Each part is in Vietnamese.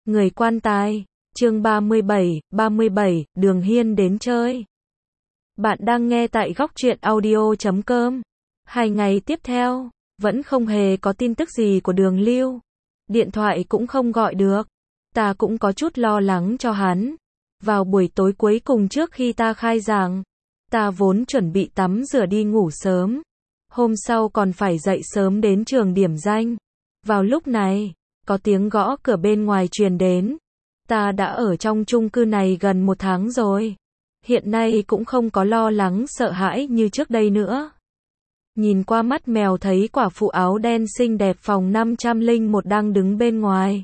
Người quan tài, chương 37, Đường Hiên đến chơi. Bạn đang nghe tại góc truyện audio.com. 2 ngày tiếp theo, vẫn không hề có tin tức gì của Đường Lưu. Điện thoại cũng không gọi được. Ta cũng có chút lo lắng cho hắn. Vào buổi tối cuối cùng trước khi ta khai giảng, ta vốn chuẩn bị tắm rửa đi ngủ sớm. Hôm sau còn phải dậy sớm đến trường điểm danh. Vào lúc này, có tiếng gõ cửa bên ngoài truyền đến. Ta đã ở trong chung cư này gần 1 tháng rồi. Hiện nay cũng không có lo lắng sợ hãi như trước đây nữa. Nhìn qua mắt mèo thấy quả phụ áo đen xinh đẹp phòng 501 đang đứng bên ngoài.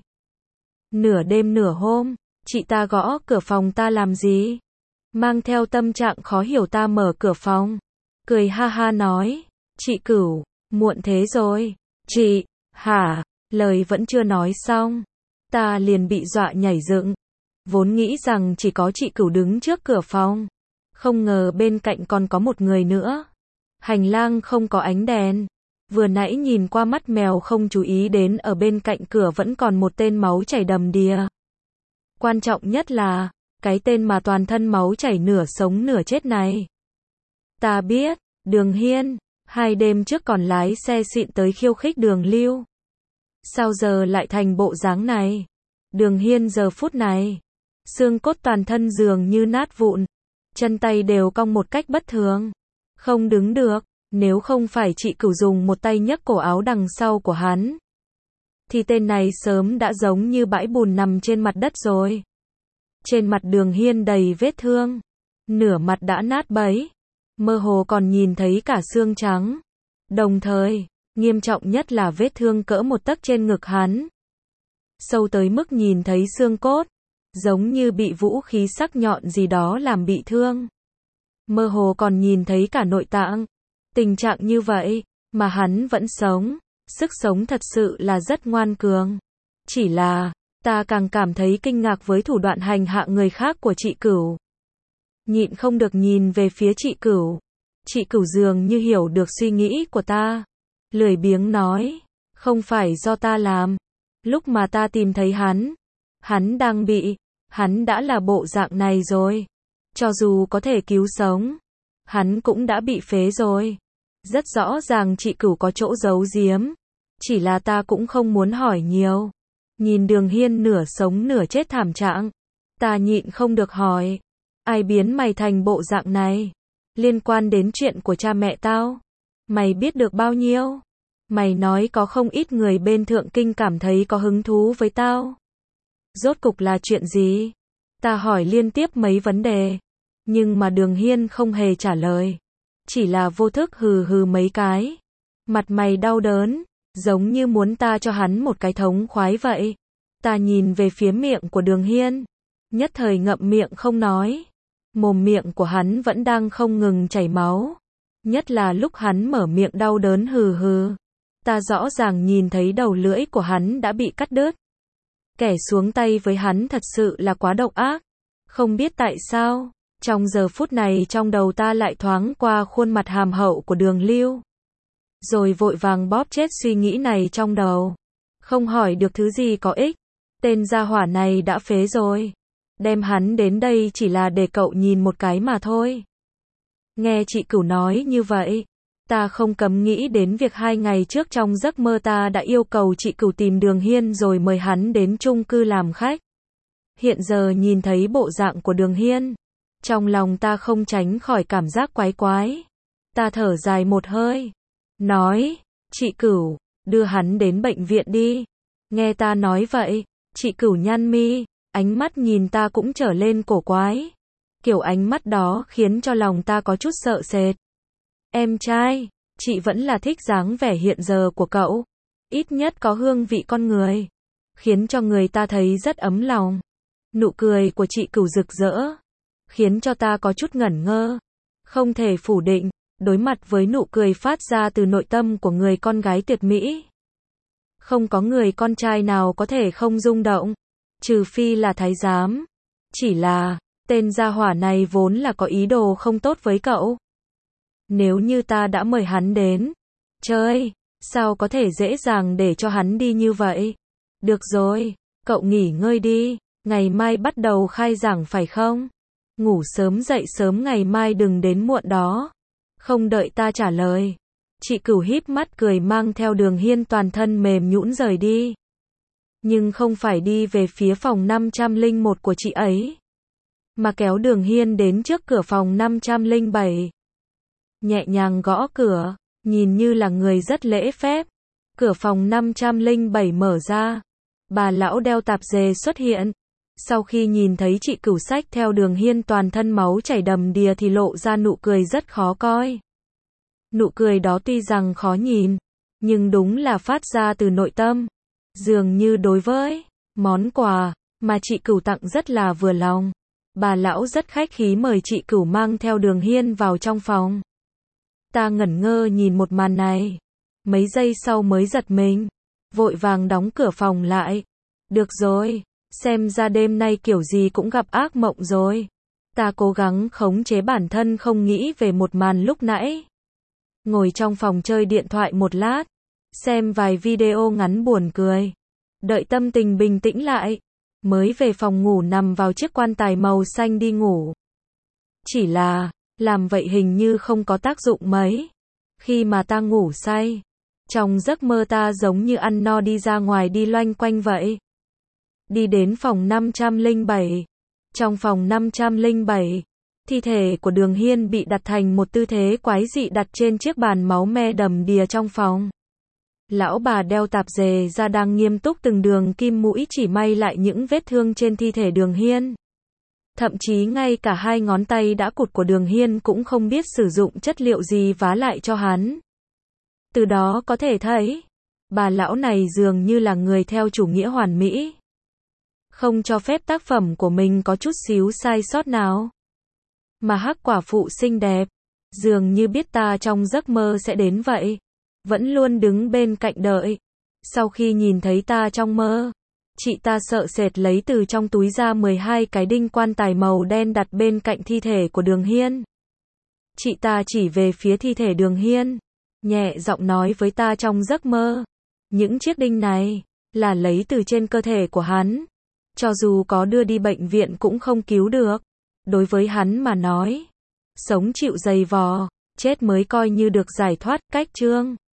Nửa đêm nửa hôm, chị ta gõ cửa phòng ta làm gì? Mang theo tâm trạng khó hiểu ta mở cửa phòng. Cười ha ha nói, chị Cửu, muộn thế rồi. Chị, hả? Lời vẫn chưa nói xong. Ta liền bị dọa nhảy dựng. Vốn nghĩ rằng chỉ có chị Cửu đứng trước cửa phòng. Không ngờ bên cạnh còn có một người nữa. Hành lang không có ánh đèn. Vừa nãy nhìn qua mắt mèo không chú ý đến ở bên cạnh cửa vẫn còn một tên máu chảy đầm đìa. Quan trọng nhất là, cái tên mà toàn thân máu chảy nửa sống nửa chết này. Ta biết, Đường Hiên, 2 đêm trước còn lái xe xịn tới khiêu khích Đường Lưu. Sao giờ lại thành bộ dáng này? Đường Hiên giờ phút này, xương cốt toàn thân dường như nát vụn, chân tay đều cong một cách bất thường, không đứng được, nếu không phải chị Cửu dùng một tay nhấc cổ áo đằng sau của hắn, thì tên này sớm đã giống như bãi bùn nằm trên mặt đất rồi. Trên mặt Đường Hiên đầy vết thương, nửa mặt đã nát bấy, mơ hồ còn nhìn thấy cả xương trắng, đồng thời, nghiêm trọng nhất là vết thương cỡ 1 tấc trên ngực hắn. Sâu tới mức nhìn thấy xương cốt, giống như bị vũ khí sắc nhọn gì đó làm bị thương. Mơ hồ còn nhìn thấy cả nội tạng. Tình trạng như vậy, mà hắn vẫn sống, sức sống thật sự là rất ngoan cường. Chỉ là, ta càng cảm thấy kinh ngạc với thủ đoạn hành hạ người khác của chị Cửu. Nhịn không được nhìn về phía chị Cửu. Chị Cửu dường như hiểu được suy nghĩ của ta. Lười biếng nói, không phải do ta làm. Lúc mà ta tìm thấy hắn đang bị, hắn đã là bộ dạng này rồi. Cho dù có thể cứu sống, hắn cũng đã bị phế rồi. Rất rõ ràng chị Cửu có chỗ giấu giếm. Chỉ là ta cũng không muốn hỏi nhiều. Nhìn Đường Hiên nửa sống nửa chết thảm trạng, ta nhịn không được hỏi, ai biến mày thành bộ dạng này? Liên quan đến chuyện của cha mẹ tao, mày biết được bao nhiêu? Mày nói có không ít người bên Thượng Kinh cảm thấy có hứng thú với tao. Rốt cục là chuyện gì? Ta hỏi liên tiếp mấy vấn đề, nhưng mà Đường Hiên không hề trả lời. Chỉ là vô thức hừ hừ mấy cái. Mặt mày đau đớn, giống như muốn ta cho hắn một cái thống khoái vậy. Ta nhìn về phía miệng của Đường Hiên, nhất thời ngậm miệng không nói. Mồm miệng của hắn vẫn đang không ngừng chảy máu. Nhất là lúc hắn mở miệng đau đớn hừ hừ. Ta rõ ràng nhìn thấy đầu lưỡi của hắn đã bị cắt đứt. Kẻ xuống tay với hắn thật sự là quá độc ác. Không biết tại sao, trong giờ phút này trong đầu ta lại thoáng qua khuôn mặt hàm hậu của Đường Lưu. Rồi vội vàng bóp chết suy nghĩ này trong đầu. Không hỏi được thứ gì có ích. Tên gia hỏa này đã phế rồi. Đem hắn đến đây chỉ là để cậu nhìn một cái mà thôi. Nghe chị Cửu nói như vậy, ta không cấm nghĩ đến việc 2 ngày trước trong giấc mơ ta đã yêu cầu chị Cửu tìm Đường Hiên rồi mời hắn đến chung cư làm khách. Hiện giờ nhìn thấy bộ dạng của Đường Hiên, trong lòng ta không tránh khỏi cảm giác quái quái. Ta thở dài một hơi, nói, chị Cửu, đưa hắn đến bệnh viện đi. Nghe ta nói vậy, chị Cửu nhăn mi, ánh mắt nhìn ta cũng trở lên cổ quái. Kiểu ánh mắt đó khiến cho lòng ta có chút sợ sệt. Em trai, chị vẫn là thích dáng vẻ hiện giờ của cậu. Ít nhất có hương vị con người. Khiến cho người ta thấy rất ấm lòng. Nụ cười của chị Cửu rực rỡ. Khiến cho ta có chút ngẩn ngơ. Không thể phủ định, đối mặt với nụ cười phát ra từ nội tâm của người con gái tuyệt mỹ. Không có người con trai nào có thể không rung động. Trừ phi là thái giám. Chỉ là, tên gia hỏa này vốn là có ý đồ không tốt với cậu. Nếu như ta đã mời hắn đến chơi, sao có thể dễ dàng để cho hắn đi như vậy? Được rồi, Cậu nghỉ ngơi đi, ngày mai bắt đầu khai giảng phải không? Ngủ sớm dậy sớm ngày mai đừng đến muộn đó. Không đợi ta trả lời. Chị Cửu híp mắt cười mang theo Đường Hiên toàn thân mềm nhũn rời đi. Nhưng không phải đi về phía phòng 501 của chị ấy, mà kéo Đường Hiên đến trước cửa phòng 507. Nhẹ nhàng gõ cửa, nhìn như là người rất lễ phép. Cửa phòng 507 mở ra. Bà lão đeo tạp dề xuất hiện. Sau khi nhìn thấy chị Cửu xách theo Đường Hiên toàn thân máu chảy đầm đìa thì lộ ra nụ cười rất khó coi. Nụ cười đó tuy rằng khó nhìn, nhưng đúng là phát ra từ nội tâm. Dường như đối với món quà mà chị Cửu tặng rất là vừa lòng. Bà lão rất khách khí mời chị Cửu mang theo Đường Hiên vào trong phòng. Ta ngẩn ngơ nhìn một màn này. Mấy giây sau mới giật mình. Vội vàng đóng cửa phòng lại. Được rồi, xem ra đêm nay kiểu gì cũng gặp ác mộng rồi. Ta cố gắng khống chế bản thân không nghĩ về một màn lúc nãy. Ngồi trong phòng chơi điện thoại một lát. Xem vài video ngắn buồn cười. Đợi tâm tình bình tĩnh lại. Mới về phòng ngủ nằm vào chiếc quan tài màu xanh đi ngủ. Chỉ là, làm vậy hình như không có tác dụng mấy. Khi mà ta ngủ say, trong giấc mơ ta giống như ăn no đi ra ngoài đi loanh quanh vậy. Đi đến phòng 507. Trong phòng 507, thi thể của Đường Hiên bị đặt thành một tư thế quái dị đặt trên chiếc bàn máu me đầm đìa trong phòng. Lão bà đeo tạp dề ra đang nghiêm túc từng đường kim mũi chỉ may lại những vết thương trên thi thể Đường Hiên. Thậm chí ngay cả hai ngón tay đã cụt của Đường Hiên cũng không biết sử dụng chất liệu gì vá lại cho hắn. Từ đó có thể thấy, bà lão này dường như là người theo chủ nghĩa hoàn mỹ. Không cho phép tác phẩm của mình có chút xíu sai sót nào. Mà Hắc quả phụ xinh đẹp, dường như biết ta trong giấc mơ sẽ đến vậy. Vẫn luôn đứng bên cạnh đợi. Sau khi nhìn thấy ta trong mơ, chị ta sợ sệt lấy từ trong túi ra 12 cái đinh quan tài màu đen đặt bên cạnh thi thể của Đường Hiên. Chị ta chỉ về phía thi thể Đường Hiên, nhẹ giọng nói với ta trong giấc mơ. Những chiếc đinh này, là lấy từ trên cơ thể của hắn. Cho dù có đưa đi bệnh viện cũng không cứu được. Đối với hắn mà nói, sống chịu dày vò, chết mới coi như được giải thoát. Cách chương